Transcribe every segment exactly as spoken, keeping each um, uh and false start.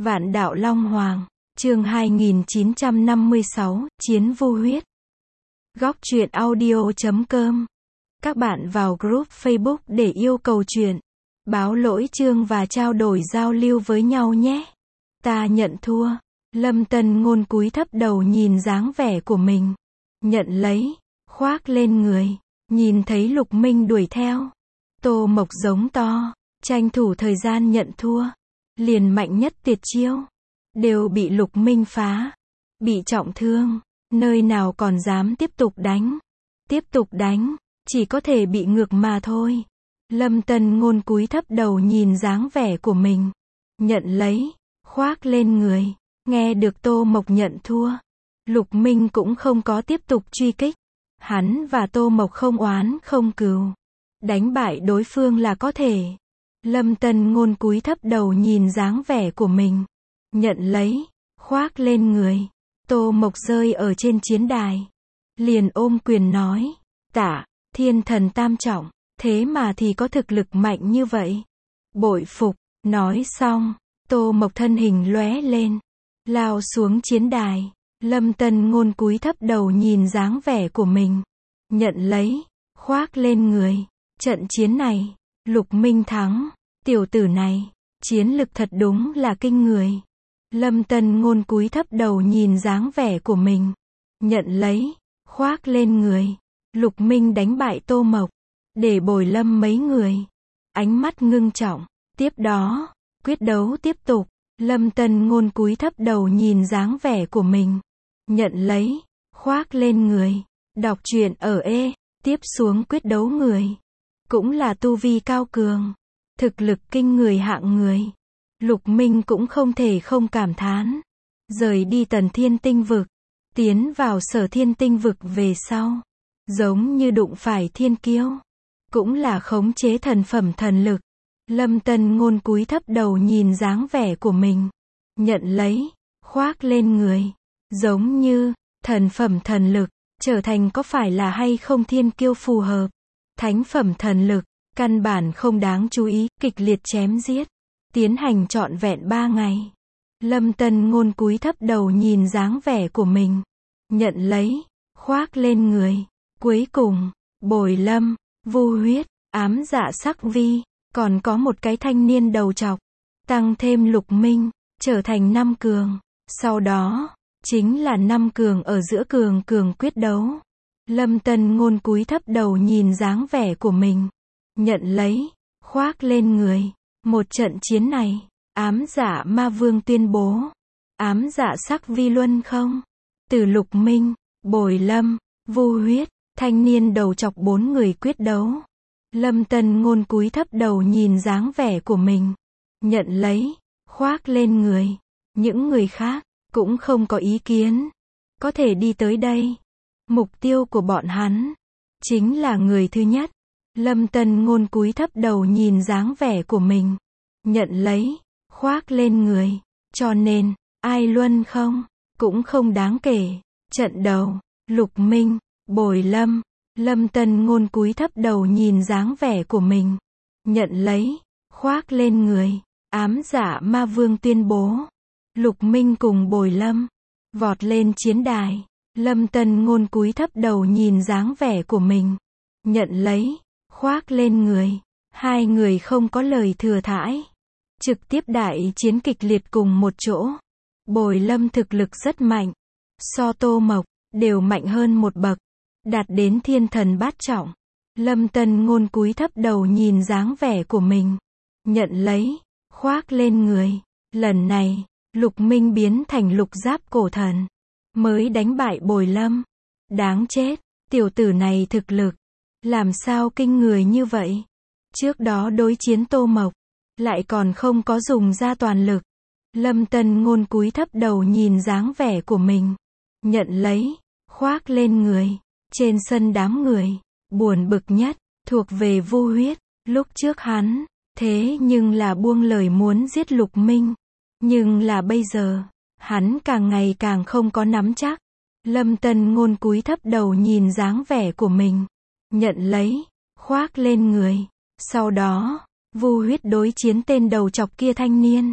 Vạn đạo Long Hoàng, chương hai nghìn chín trăm năm mươi sáu, Chiến Vu Huyết. Góc truyện audio chấm com. Các bạn vào group Facebook để yêu cầu truyện, báo lỗi chương và trao đổi giao lưu với nhau nhé. Ta nhận thua. Lâm Tân Ngôn cúi thấp đầu nhìn dáng vẻ của mình. Nhận lấy, khoác lên người. Nhìn thấy Lục Minh đuổi theo. Tô Mộc giống to, tranh thủ thời gian nhận thua. Liền mạnh nhất tuyệt chiêu. Đều bị Lục Minh phá. Bị trọng thương. Nơi nào còn dám tiếp tục đánh. Tiếp tục đánh. Chỉ có thể bị ngược mà thôi. Lâm Tân Ngôn cúi thấp đầu nhìn dáng vẻ của mình. Nhận lấy. Khoác lên người. Nghe được Tô Mộc nhận thua. Lục Minh cũng không có tiếp tục truy kích. Hắn và Tô Mộc không oán không cừu. Đánh bại đối phương là có thể. Lâm Tân Ngôn cúi thấp đầu nhìn dáng vẻ của mình. Nhận lấy. Khoác lên người. Tô Mộc rơi ở trên chiến đài. Liền ôm quyền nói. Tạ, thiên thần tam trọng. Thế mà thì có thực lực mạnh như vậy. Bội phục. Nói xong. Tô Mộc thân hình lóe lên. Lao xuống chiến đài. Lâm Tân Ngôn cúi thấp đầu nhìn dáng vẻ của mình. Nhận lấy. Khoác lên người. Trận chiến này. Lục Minh thắng. Tiểu tử này. Chiến lực thật đúng là kinh người. Lâm Tân Ngôn cúi thấp đầu nhìn dáng vẻ của mình. Nhận lấy. Khoác lên người. Lục Minh đánh bại Tô Mộc. Để bồi lâm mấy người. Ánh mắt ngưng trọng. Tiếp đó. Quyết đấu tiếp tục. Lâm Tân Ngôn cúi thấp đầu nhìn dáng vẻ của mình. Nhận lấy. Khoác lên người. Đọc truyện ở E. Tiếp xuống quyết đấu người. Cũng là tu vi cao cường. Thực lực kinh người hạng người. Lục Minh cũng không thể không cảm thán. Rời đi Tần Thiên Tinh Vực. Tiến vào Sở Thiên Tinh Vực về sau. Giống như đụng phải thiên kiêu. Cũng là khống chế thần phẩm thần lực. Lâm Tân Ngôn cúi thấp đầu nhìn dáng vẻ của mình. Nhận lấy. Khoác lên người. Giống như, thần phẩm thần lực. Trở thành có phải là hay không thiên kiêu phù hợp. Thánh phẩm thần lực. Căn bản không đáng chú ý. Kịch liệt chém giết. Tiến hành trọn vẹn ba ngày. Lâm Tân Ngôn cúi thấp đầu nhìn dáng vẻ của mình. Nhận lấy. Khoác lên người. Cuối cùng. Bồi lâm. Vu huyết. Ám dạ sắc vi. Còn có một cái thanh niên đầu trọc. Tăng thêm Lục Minh. Trở thành năm cường. Sau đó. Chính là năm cường ở giữa cường cường quyết đấu. Lâm Tân Ngôn cúi thấp đầu nhìn dáng vẻ của mình. Nhận lấy. Khoác lên người. Một trận chiến này. Ám dạ ma vương tuyên bố. Ám dạ sắc vi luân không. Từ Lục Minh. Bồi lâm. Vu huyết. Thanh niên đầu chọc bốn người quyết đấu. Lâm Tân Ngôn cúi thấp đầu nhìn dáng vẻ của mình. Nhận lấy. Khoác lên người. Những người khác. Cũng không có ý kiến. Có thể đi tới đây. Mục tiêu của bọn hắn. Chính là người thứ nhất. Lâm Tân Ngôn cúi thấp đầu nhìn dáng vẻ của mình. Nhận lấy. Khoác lên người. Cho nên. Ai luân không. Cũng không đáng kể. Trận đầu. Lục Minh. Bồi lâm. Lâm Tân Ngôn cúi thấp đầu nhìn dáng vẻ của mình. Nhận lấy. Khoác lên người. Ám dạ ma vương tuyên bố. Lục Minh cùng Bồi lâm. Vọt lên chiến đài. Lâm Tân Ngôn cúi thấp đầu nhìn dáng vẻ của mình. Nhận lấy. Khoác lên người. Hai người không có lời thừa thãi. Trực tiếp đại chiến kịch liệt cùng một chỗ. Bồi lâm thực lực rất mạnh. So Tô Mộc. Đều mạnh hơn một bậc. Đạt đến thiên thần bát trọng. Lâm Tân Ngôn cúi thấp đầu nhìn dáng vẻ của mình. Nhận lấy. Khoác lên người. Lần này. Lục Minh biến thành lục giáp cổ thần. Mới đánh bại Bồi lâm. Đáng chết. Tiểu tử này thực lực. Làm sao kinh người như vậy. Trước đó đối chiến Tô Mộc. Lại còn không có dùng ra toàn lực. Lâm Tân Ngôn cúi thấp đầu nhìn dáng vẻ của mình. Nhận lấy. Khoác lên người. Trên sân đám người. Buồn bực nhất. Thuộc về Vu huyết. Lúc trước hắn. Thế nhưng là buông lời muốn giết Lục Minh. Nhưng là bây giờ. Hắn càng ngày càng không có nắm chắc. Lâm Tân Ngôn cúi thấp đầu nhìn dáng vẻ của mình. Nhận lấy. Khoác lên người. Sau đó. Vu huyết đối chiến tên đầu chọc kia thanh niên.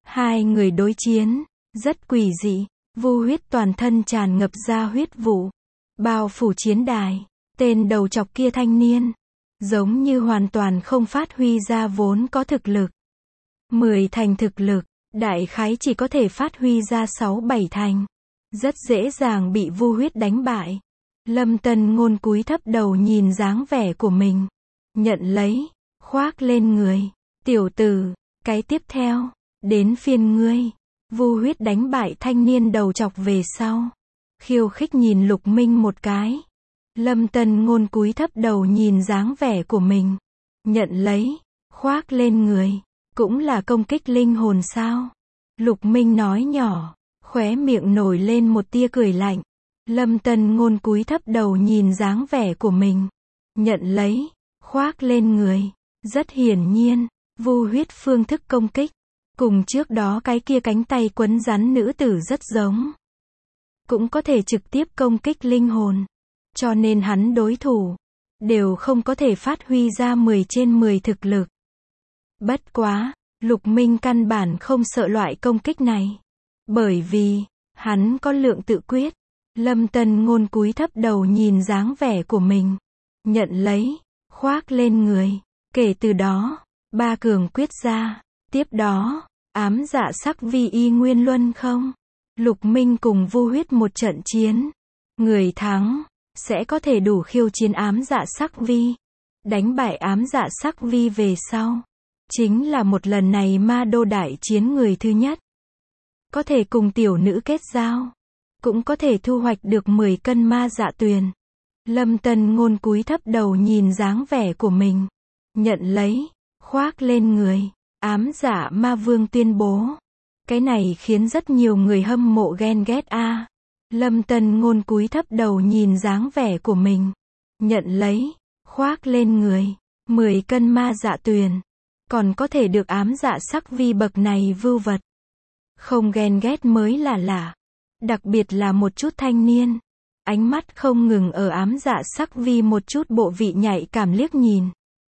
Hai người đối chiến, rất quỷ dị, Vu Huyết toàn thân tràn ngập ra huyết vụ, bao phủ chiến đài, tên đầu chọc kia thanh niên, giống như hoàn toàn không phát huy ra vốn có thực lực. Mười thành thực lực, đại khái chỉ có thể phát huy ra sáu bảy thành. Rất dễ dàng bị Vu Huyết đánh bại. Lâm Tân Ngôn cúi thấp đầu nhìn dáng vẻ của mình. Nhận lấy, khoác lên người. Tiểu tử, cái tiếp theo, đến phiên ngươi. Vu Huyết đánh bại thanh niên đầu chọc về sau. Khiêu khích nhìn Lục Minh một cái. Lâm Tân Ngôn cúi thấp đầu nhìn dáng vẻ của mình. Nhận lấy, khoác lên người. Cũng là công kích linh hồn sao? Lục Minh nói nhỏ, khóe miệng nổi lên một tia cười lạnh. Lâm Tân Ngôn cúi thấp đầu nhìn dáng vẻ của mình. Nhận lấy, khoác lên người. Rất hiển nhiên, Vu Huyết phương thức công kích. Cùng trước đó cái kia cánh tay quấn rắn nữ tử rất giống. Cũng có thể trực tiếp công kích linh hồn. Cho nên hắn đối thủ, đều không có thể phát huy ra mười trên mười thực lực. Bất quá, Lục Minh căn bản không sợ loại công kích này. Bởi vì, hắn có lượng tự quyết. Lâm Tân Ngôn cúi thấp đầu nhìn dáng vẻ của mình. Nhận lấy, khoác lên người. Kể từ đó, ba cường quyết ra. Tiếp đó, ám dạ sắc vi y nguyên luân không? Lục Minh cùng Vu Huyết một trận chiến. Người thắng, sẽ có thể đủ khiêu chiến ám dạ sắc vi. Đánh bại ám dạ sắc vi về sau. Chính là một lần này ma đô đại chiến người thứ nhất. Có thể cùng tiểu nữ kết giao. Cũng có thể thu hoạch được mười cân ma dạ tuyền. Lâm Tân Ngôn cúi thấp đầu nhìn dáng vẻ của mình. Nhận lấy, khoác lên người. Ám dạ ma vương tuyên bố. Cái này khiến rất nhiều người hâm mộ ghen ghét a. À. Lâm Tân Ngôn cúi thấp đầu nhìn dáng vẻ của mình. Nhận lấy, khoác lên người. mười cân ma dạ tuyền. Còn có thể được ám dạ sắc vi bậc này vưu vật. Không ghen ghét mới là lạ. Đặc biệt là một chút thanh niên. Ánh mắt không ngừng ở ám dạ sắc vi một chút bộ vị nhạy cảm liếc nhìn.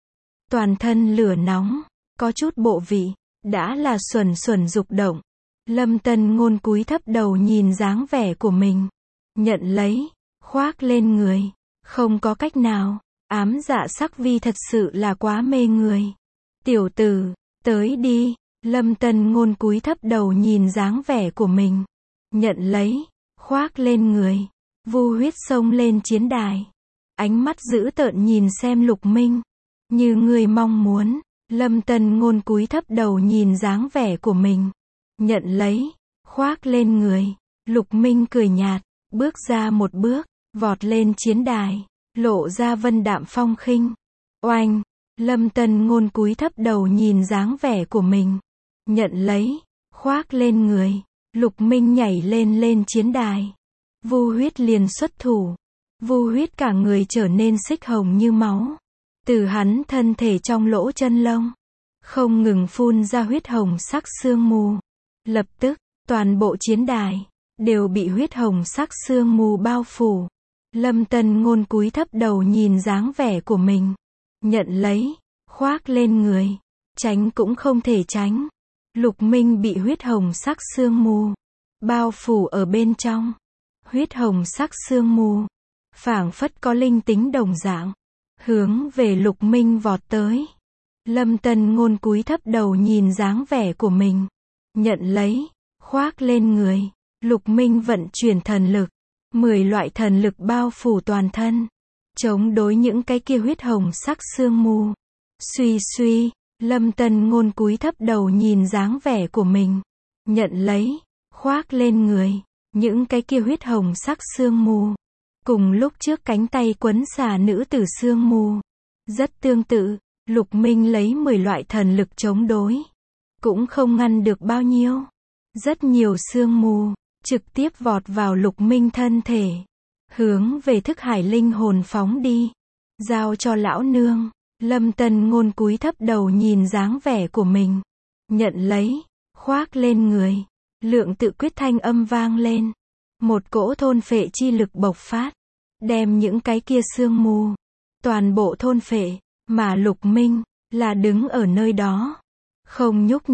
Toàn thân lửa nóng, có chút bộ vị, đã là xuẩn xuẩn dục động. Lâm Tân Ngôn cúi thấp đầu nhìn dáng vẻ của mình. Nhận lấy, khoác lên người. Không có cách nào, ám dạ sắc vi thật sự là quá mê người. Tiểu tử, tới đi. Lâm Tân Ngôn cúi thấp đầu nhìn dáng vẻ của mình. Nhận lấy, khoác lên người. Vu Huyết xông lên chiến đài. Ánh mắt dữ tợn nhìn xem Lục Minh. Như người mong muốn. Lâm Tân Ngôn cúi thấp đầu nhìn dáng vẻ của mình. Nhận lấy, khoác lên người. Lục Minh cười nhạt, bước ra một bước, vọt lên chiến đài, lộ ra vân đạm phong khinh. Oanh! Lâm Tân Ngôn cúi thấp đầu nhìn dáng vẻ của mình. Nhận lấy, khoác lên người. Lục Minh nhảy lên lên chiến đài. Vu Huyết liền xuất thủ. Vu Huyết cả người trở nên xích hồng như máu. Từ hắn thân thể trong lỗ chân lông, không ngừng phun ra huyết hồng sắc sương mù. Lập tức, toàn bộ chiến đài, đều bị huyết hồng sắc sương mù bao phủ. Lâm Tân Ngôn cúi thấp đầu nhìn dáng vẻ của mình. Nhận lấy, khoác lên người. Tránh cũng không thể tránh. Lục Minh bị huyết hồng sắc sương mù bao phủ ở bên trong. Huyết hồng sắc sương mù, phảng phất có linh tính đồng dạng, hướng về Lục Minh vọt tới. Lâm Tân Ngôn cúi thấp đầu nhìn dáng vẻ của mình. Nhận lấy, khoác lên người. Lục Minh vận chuyển thần lực. Mười loại thần lực bao phủ toàn thân. Chống đối những cái kia huyết hồng sắc sương mù. Suy suy, Lâm Tân Ngôn cúi thấp đầu nhìn dáng vẻ của mình. Nhận lấy, khoác lên người. Những cái kia huyết hồng sắc sương mù. Cùng lúc trước cánh tay quấn xà nữ tử sương mù. Rất tương tự, Lục Minh lấy mười loại thần lực chống đối. Cũng không ngăn được bao nhiêu. Rất nhiều sương mù, trực tiếp vọt vào Lục Minh thân thể. Hướng về thức hải linh hồn phóng đi. Giao cho lão nương. Lâm Tân Ngôn cúi thấp đầu nhìn dáng vẻ của mình. Nhận lấy, khoác lên người. Lượng tự quyết thanh âm vang lên. Một cỗ thôn phệ chi lực bộc phát. Đem những cái kia sương mù. Toàn bộ thôn phệ. Mà Lục Minh, là đứng ở nơi đó. Không nhúc nhích.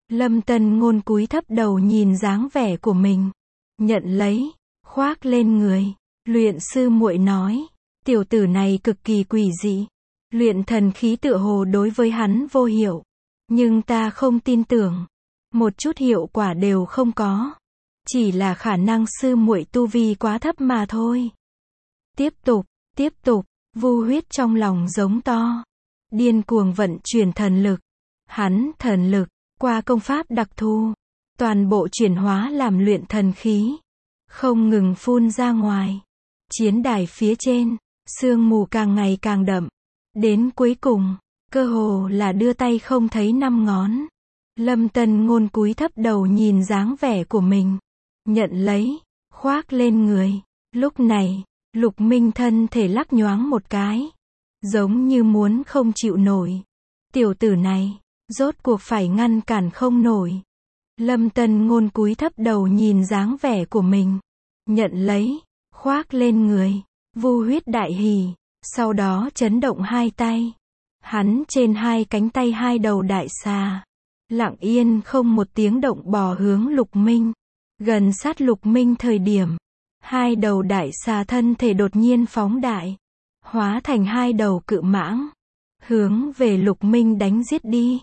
Lâm Tân Ngôn cúi thấp đầu nhìn dáng vẻ của mình. Nhận lấy, khoác lên người. Luyện sư muội nói, tiểu tử này cực kỳ quỷ dị. Luyện thần khí tựa hồ đối với hắn vô hiệu. Nhưng ta không tin tưởng. Một chút hiệu quả đều không có. Chỉ là khả năng sư muội tu vi quá thấp mà thôi. Tiếp tục, tiếp tục, Vu Huyết trong lòng giống to. Điên cuồng vận chuyển thần lực. Hắn, thần lực, qua công pháp đặc thù. Toàn bộ chuyển hóa làm luyện thần khí. Không ngừng phun ra ngoài. Chiến đài phía trên, sương mù càng ngày càng đậm. Đến cuối cùng, cơ hồ là đưa tay không thấy năm ngón. Lâm Tân Ngôn cúi thấp đầu nhìn dáng vẻ của mình. Nhận lấy, khoác lên người. Lúc này, Lục Minh thân thể lắc nhoáng một cái. Giống như muốn không chịu nổi. Tiểu tử này, rốt cuộc phải ngăn cản không nổi. Lâm Tân Ngôn cúi thấp đầu nhìn dáng vẻ của mình. Nhận lấy, khoác lên người. Vu Huyết đại hỉ. Sau đó chấn động hai tay. Hắn trên hai cánh tay hai đầu đại xà. Lặng yên không một tiếng động bò hướng Lục Minh. Gần sát Lục Minh thời điểm. Hai đầu đại xà thân thể đột nhiên phóng đại. Hóa thành hai đầu cự mãng. Hướng về Lục Minh đánh giết đi.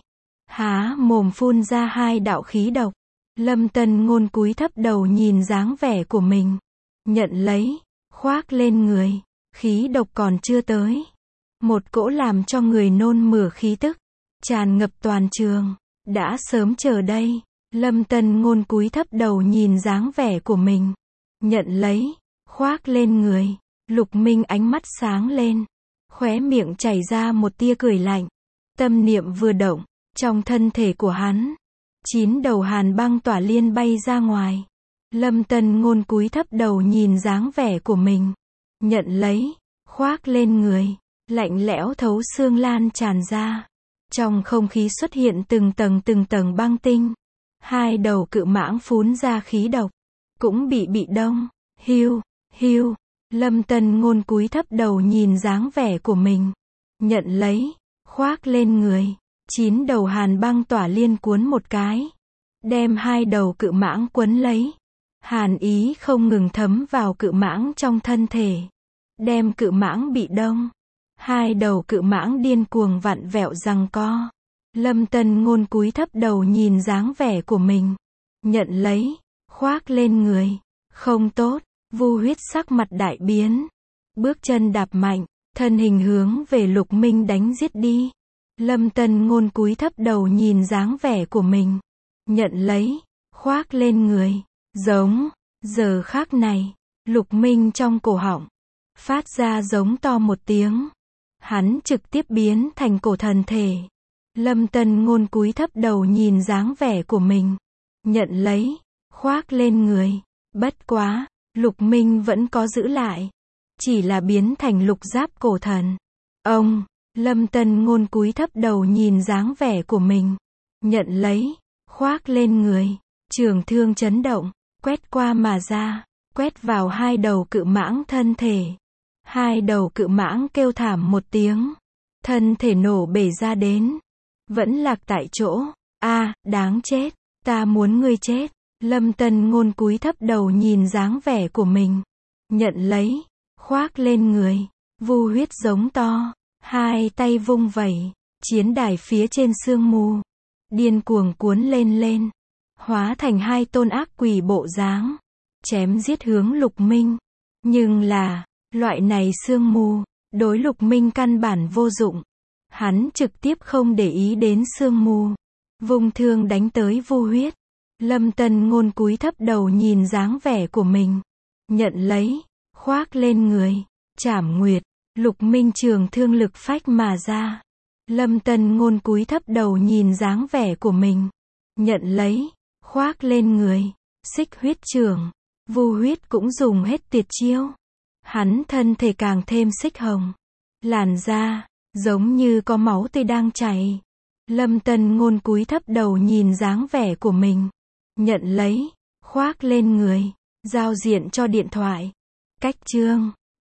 Há mồm phun ra hai đạo khí độc. Lâm Tân Ngôn cúi thấp đầu nhìn dáng vẻ của mình. Nhận lấy, khoác lên người. Khí độc còn chưa tới. Một cỗ làm cho người nôn mửa khí tức. Tràn ngập toàn trường. Đã sớm chờ đây. Lâm Tân Ngôn cúi thấp đầu nhìn dáng vẻ của mình. Nhận lấy, khoác lên người. Lục Minh ánh mắt sáng lên. Khóe miệng chảy ra một tia cười lạnh. Tâm niệm vừa động. Trong thân thể của hắn. Chín đầu hàn băng tỏa liên bay ra ngoài. Lâm Tân Ngôn cúi thấp đầu nhìn dáng vẻ của mình. Nhận lấy, khoác lên người. Lạnh lẽo thấu xương lan tràn ra. Trong không khí xuất hiện từng tầng từng tầng băng tinh. Hai đầu cự mãng phun ra khí độc. Cũng bị bị đông. Hiu, hiu. Lâm Tân Ngôn cúi thấp đầu nhìn dáng vẻ của mình. Nhận lấy, khoác lên người. Chín đầu hàn băng tỏa liên cuốn một cái. Đem hai đầu cự mãng quấn lấy. Hàn ý không ngừng thấm vào cự mãng trong thân thể. Đem cự mãng bị đông. Hai đầu cự mãng điên cuồng vặn vẹo giằng co. Lâm Tân Ngôn cúi thấp đầu nhìn dáng vẻ của mình. Nhận lấy, khoác lên người. Không tốt, Vu Huyết sắc mặt đại biến. Bước chân đạp mạnh, thân hình hướng về Lục Minh đánh giết đi. Lâm Tân Ngôn cúi thấp đầu nhìn dáng vẻ của mình. Nhận lấy, khoác lên người. Giống, giờ khắc này, Lục Minh trong cổ họng. Phát ra giống to một tiếng. Hắn trực tiếp biến thành cổ thần thể. Lâm Tân Ngôn cúi thấp đầu nhìn dáng vẻ của mình. Nhận lấy, khoác lên người. Bất quá, Lục Minh vẫn có giữ lại. Chỉ là biến thành lục giáp cổ thần. Ông, Lâm Tân Ngôn cúi thấp đầu nhìn dáng vẻ của mình. Nhận lấy, khoác lên người. Trường thương chấn động, quét qua mà ra. Quét vào hai đầu cự mãng thân thể. Hai đầu cự mãng kêu thảm một tiếng. Thân thể nổ bể ra đến. Vẫn lạc tại chỗ. A, đáng chết. Ta muốn ngươi chết. Lâm Tân Ngôn cúi thấp đầu nhìn dáng vẻ của mình. Nhận lấy, khoác lên người. Vu Huyết giống to. Hai tay vung vẩy. Chiến đài phía trên sương mù. Điên cuồng cuốn lên lên. Hóa thành hai tôn ác quỷ bộ dáng. Chém giết hướng Lục Minh. Nhưng là, loại này sương mù, đối Lục Minh căn bản vô dụng. Hắn trực tiếp không để ý đến sương mù. Vung thương đánh tới Vu Huyết. Lâm Tân Ngôn cúi thấp đầu nhìn dáng vẻ của mình. Nhận lấy, khoác lên người. Trảm Nguyệt. Lục Minh trường thương lực phách mà ra. Lâm Tân Ngôn cúi thấp đầu nhìn dáng vẻ của mình. Nhận lấy, khoác lên người. Xích huyết trường. Vu Huyết cũng dùng hết tuyệt chiêu. Hắn thân thể càng thêm xích hồng. Làn da, giống như có máu tươi đang chảy. Lâm Tân Ngôn cúi thấp đầu nhìn dáng vẻ của mình. Nhận lấy, khoác lên người. Giao diện cho điện thoại. Cách chương